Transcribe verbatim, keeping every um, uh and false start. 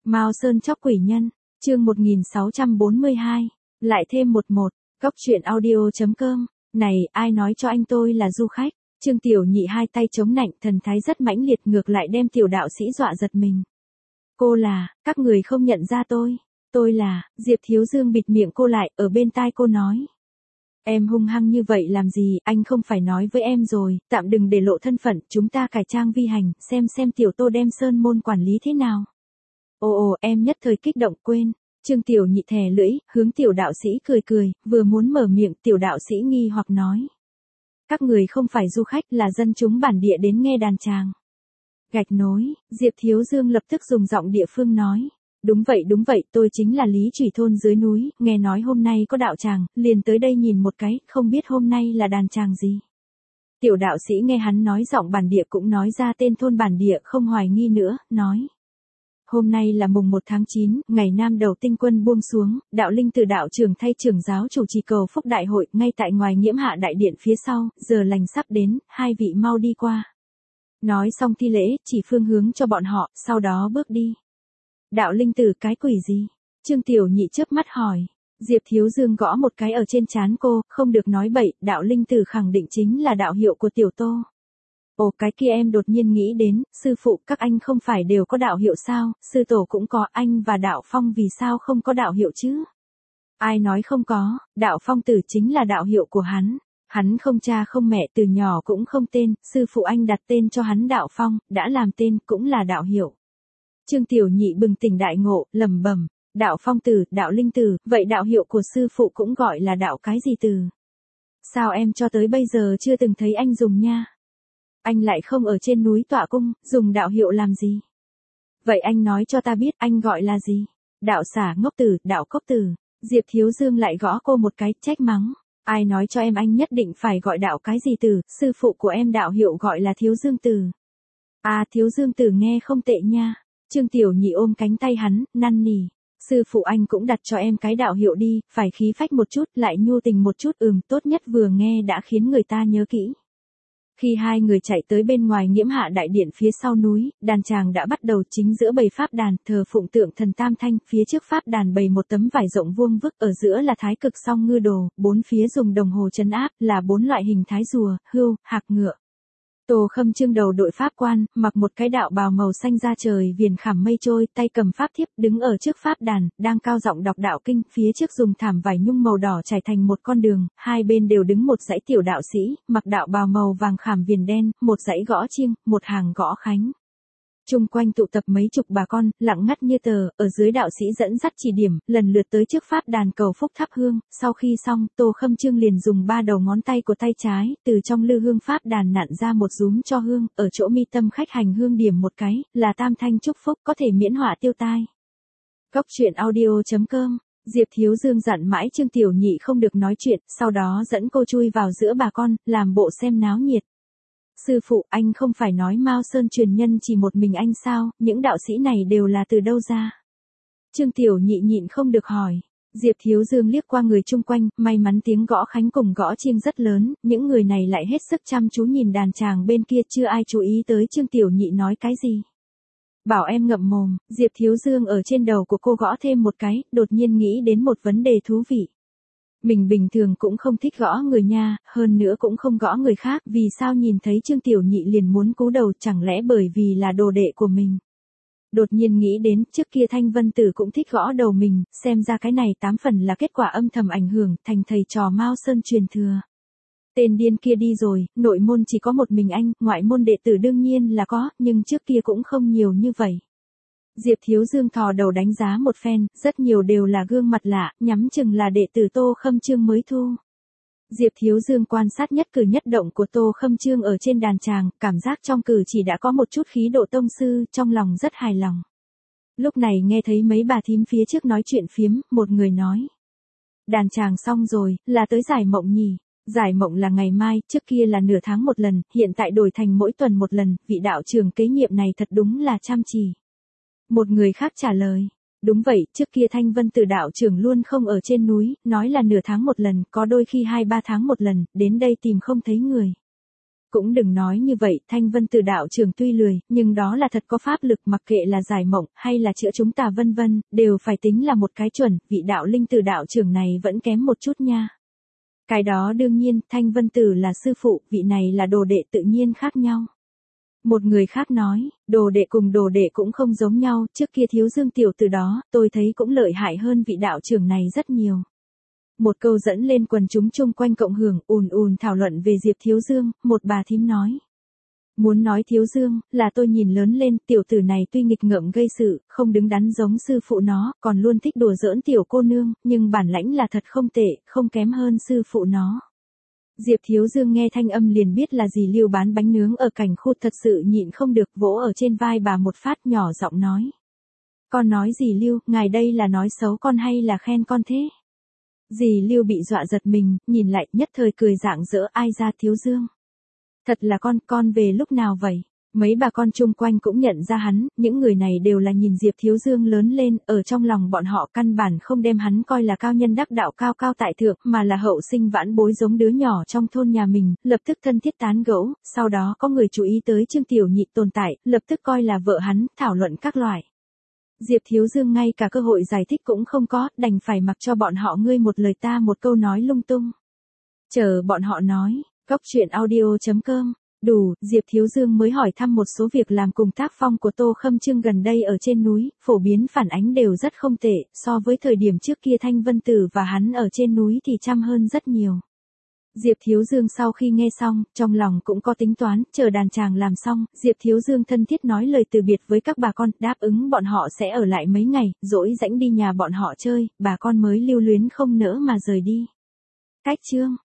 Mao Sơn chóc quỷ nhân, chương một nghìn sáu trăm bốn mươi hai, lại thêm một một, góc truyện audio.com, này, ai nói cho anh tôi là du khách, Trương Tiểu Nhị hai tay chống nạnh thần thái rất mãnh liệt ngược lại đem tiểu đạo sĩ dọa giật mình. Cô là, các người không nhận ra tôi, tôi là, Diệp Thiếu Dương bịt miệng cô lại, ở bên tai cô nói. Em hung hăng như vậy làm gì, anh không phải nói với em rồi, tạm đừng để lộ thân phận, chúng ta cải trang vi hành, xem xem tiểu Tô đem sơn môn quản lý thế nào. Ồ ồ, em nhất thời kích động quên. Trương Tiểu Nhị thè lưỡi, hướng tiểu đạo sĩ cười cười, vừa muốn mở miệng, tiểu đạo sĩ nghi hoặc nói. Các người không phải du khách, là dân chúng bản địa đến nghe đàn tràng. Gạch nối, Diệp Thiếu Dương lập tức dùng giọng địa phương nói. Đúng vậy đúng vậy, tôi chính là Lý Chủy thôn dưới núi, nghe nói hôm nay có đạo tràng, liền tới đây nhìn một cái, không biết hôm nay là đàn tràng gì. Tiểu đạo sĩ nghe hắn nói giọng bản địa cũng nói ra tên thôn bản địa không hoài nghi nữa, nói. Hôm nay là mùng một tháng chín, ngày nam đầu tinh quân buông xuống, đạo linh từ đạo trưởng thay trưởng giáo chủ trì cầu phúc đại hội, ngay tại ngoài Nghiễm Hạ đại điện phía sau, giờ lành sắp đến, hai vị mau đi qua. Nói xong thi lễ, chỉ phương hướng cho bọn họ, sau đó bước đi. Đạo linh tử cái quỷ gì? Trương Tiểu Nhị chớp mắt hỏi. Diệp Thiếu Dương gõ một cái ở trên trán cô, không được nói bậy, đạo linh tử khẳng định chính là đạo hiệu của tiểu Tô. Ồ cái kia em đột nhiên nghĩ đến, sư phụ các anh không phải đều có đạo hiệu sao, sư tổ cũng có, anh và đạo phong vì sao không có đạo hiệu chứ? Ai nói không có, đạo phong tử chính là đạo hiệu của hắn. Hắn không cha không mẹ từ nhỏ cũng không tên, sư phụ anh đặt tên cho hắn đạo phong, đã làm tên cũng là đạo hiệu. Trương Tiểu Nhị bừng tỉnh đại ngộ, lẩm bẩm, đạo phong tử, đạo linh tử, vậy đạo hiệu của sư phụ cũng gọi là đạo cái gì từ? Sao em cho tới bây giờ chưa từng thấy anh dùng nha? Anh lại không ở trên núi tọa cung, dùng đạo hiệu làm gì? Vậy anh nói cho ta biết anh gọi là gì? Đạo xả ngốc tử, đạo cốc tử. Diệp Thiếu Dương lại gõ cô một cái, trách mắng. Ai nói cho em anh nhất định phải gọi đạo cái gì từ, sư phụ của em đạo hiệu gọi là Thiếu Dương Tử. À Thiếu Dương Tử nghe không tệ nha. Trương Tiểu Nhị ôm cánh tay hắn, năn nỉ. Sư phụ anh cũng đặt cho em cái đạo hiệu đi, phải khí phách một chút, lại nhu tình một chút, ừm, tốt nhất vừa nghe đã khiến người ta nhớ kỹ. Khi hai người chạy tới bên ngoài Nghiễm Hạ đại điện phía sau núi, đàn tràng đã bắt đầu chính giữa bầy pháp đàn, thờ phụng tượng thần Tam Thanh, phía trước pháp đàn bày một tấm vải rộng vuông vức, ở giữa là thái cực song ngư đồ, bốn phía dùng đồng hồ trấn áp, là bốn loại hình thái rùa, hươu, hạc ngựa. Tô Khâm Trương đầu đội pháp quan, mặc một cái đạo bào màu xanh da trời viền khảm mây trôi, tay cầm pháp thiếp, đứng ở trước pháp đàn, đang cao giọng đọc đạo kinh, phía trước dùng thảm vải nhung màu đỏ trải thành một con đường, hai bên đều đứng một dãy tiểu đạo sĩ, mặc đạo bào màu vàng khảm viền đen, một dãy gõ chiêng, một hàng gõ khánh. Chung quanh tụ tập mấy chục bà con, lặng ngắt như tờ, ở dưới đạo sĩ dẫn dắt chỉ điểm, lần lượt tới trước pháp đàn cầu phúc thắp hương, sau khi xong, Tô Khâm Trương liền dùng ba đầu ngón tay của tay trái, từ trong lư hương pháp đàn nặn ra một rúm cho hương, ở chỗ mi tâm khách hành hương điểm một cái, là tam thanh chúc phúc, có thể miễn họa tiêu tai. Góc truyện audio.com, Diệp Thiếu Dương dặn mãi Trương Tiểu Nhị không được nói chuyện, sau đó dẫn cô chui vào giữa bà con, làm bộ xem náo nhiệt. Sư phụ, anh không phải nói Mao Sơn truyền nhân chỉ một mình anh sao, những đạo sĩ này đều là từ đâu ra? Trương Tiểu Nhị nhịn không được hỏi. Diệp Thiếu Dương liếc qua người chung quanh, may mắn tiếng gõ khánh cùng gõ chiêng rất lớn, những người này lại hết sức chăm chú nhìn đàn tràng bên kia, chưa ai chú ý tới Trương Tiểu Nhị nói cái gì. Bảo em ngậm mồm, Diệp Thiếu Dương ở trên đầu của cô gõ thêm một cái, đột nhiên nghĩ đến một vấn đề thú vị. Mình bình thường cũng không thích gõ người nha, hơn nữa cũng không gõ người khác, vì sao nhìn thấy Trương Tiểu Nhị liền muốn cúi đầu, chẳng lẽ bởi vì là đồ đệ của mình. Đột nhiên nghĩ đến, trước kia Thanh Vân Tử cũng thích gõ đầu mình, xem ra cái này tám phần là kết quả âm thầm ảnh hưởng, thành thầy trò Mao Sơn truyền thừa. Tên điên kia đi rồi, nội môn chỉ có một mình anh, ngoại môn đệ tử đương nhiên là có, nhưng trước kia cũng không nhiều như vậy. Diệp Thiếu Dương thò đầu đánh giá một phen, rất nhiều đều là gương mặt lạ, nhắm chừng là đệ tử Tô Khâm Trương mới thu. Diệp Thiếu Dương quan sát nhất cử nhất động của Tô Khâm Trương ở trên đàn tràng, cảm giác trong cử chỉ đã có một chút khí độ tông sư, trong lòng rất hài lòng. Lúc này nghe thấy mấy bà thím phía trước nói chuyện phiếm, một người nói. Đàn tràng xong rồi, là tới giải mộng nhỉ. Giải mộng là ngày mai, trước kia là nửa tháng một lần, hiện tại đổi thành mỗi tuần một lần, vị đạo trưởng kế nhiệm này thật đúng là chăm chỉ. Một người khác trả lời, đúng vậy, trước kia Thanh Vân Tử đạo trưởng luôn không ở trên núi, nói là nửa tháng một lần, có đôi khi hai ba tháng một lần, đến đây tìm không thấy người. Cũng đừng nói như vậy, Thanh Vân Tử đạo trưởng tuy lười, nhưng đó là thật có pháp lực, mặc kệ là giải mộng, hay là chữa chúng ta vân vân, đều phải tính là một cái chuẩn, vị đạo linh Tử đạo trưởng này vẫn kém một chút nha. Cái đó đương nhiên, Thanh Vân Tử là sư phụ, vị này là đồ đệ tự nhiên khác nhau. Một người khác nói, đồ đệ cùng đồ đệ cũng không giống nhau, trước kia Thiếu Dương tiểu tử đó, tôi thấy cũng lợi hại hơn vị đạo trưởng này rất nhiều. Một câu dẫn lên quần chúng chung quanh cộng hưởng, ùn ùn thảo luận về Diệp Thiếu Dương, một bà thím nói. Muốn nói Thiếu Dương, là tôi nhìn lớn lên, tiểu tử này tuy nghịch ngợm gây sự, không đứng đắn giống sư phụ nó, còn luôn thích đùa giỡn tiểu cô nương, nhưng bản lãnh là thật không tệ, không kém hơn sư phụ nó. Diệp Thiếu Dương nghe thanh âm liền biết là dì Lưu bán bánh nướng ở cảnh khu, thật sự nhịn không được, vỗ ở trên vai bà một phát, nhỏ giọng nói. Con nói dì Lưu, ngài đây là nói xấu con hay là khen con thế? Dì Lưu bị dọa giật mình, nhìn lại, nhất thời cười rạng rỡ, ai ra Thiếu Dương. Thật là con, con về lúc nào vậy? Mấy bà con chung quanh cũng nhận ra hắn, những người này đều là nhìn Diệp Thiếu Dương lớn lên, ở trong lòng bọn họ căn bản không đem hắn coi là cao nhân đắc đạo cao cao tại thượng, mà là hậu sinh vãn bối giống đứa nhỏ trong thôn nhà mình, lập tức thân thiết tán gẫu, sau đó có người chú ý tới Trương Tiểu Nhị tồn tại, lập tức coi là vợ hắn, thảo luận các loại. Diệp Thiếu Dương ngay cả cơ hội giải thích cũng không có, đành phải mặc cho bọn họ ngươi một lời ta một câu nói lung tung. Chờ bọn họ nói, góc chuyện audio chấm com. Đủ, Diệp Thiếu Dương mới hỏi thăm một số việc làm cùng tác phong của Tô Khâm Trương gần đây ở trên núi, phổ biến phản ánh đều rất không tệ, so với thời điểm trước kia Thanh Vân Tử và hắn ở trên núi thì chăm hơn rất nhiều. Diệp Thiếu Dương sau khi nghe xong, trong lòng cũng có tính toán, chờ đàn chàng làm xong, Diệp Thiếu Dương thân thiết nói lời từ biệt với các bà con, đáp ứng bọn họ sẽ ở lại mấy ngày, dỗi rãnh đi nhà bọn họ chơi, bà con mới lưu luyến không nỡ mà rời đi. Cách chương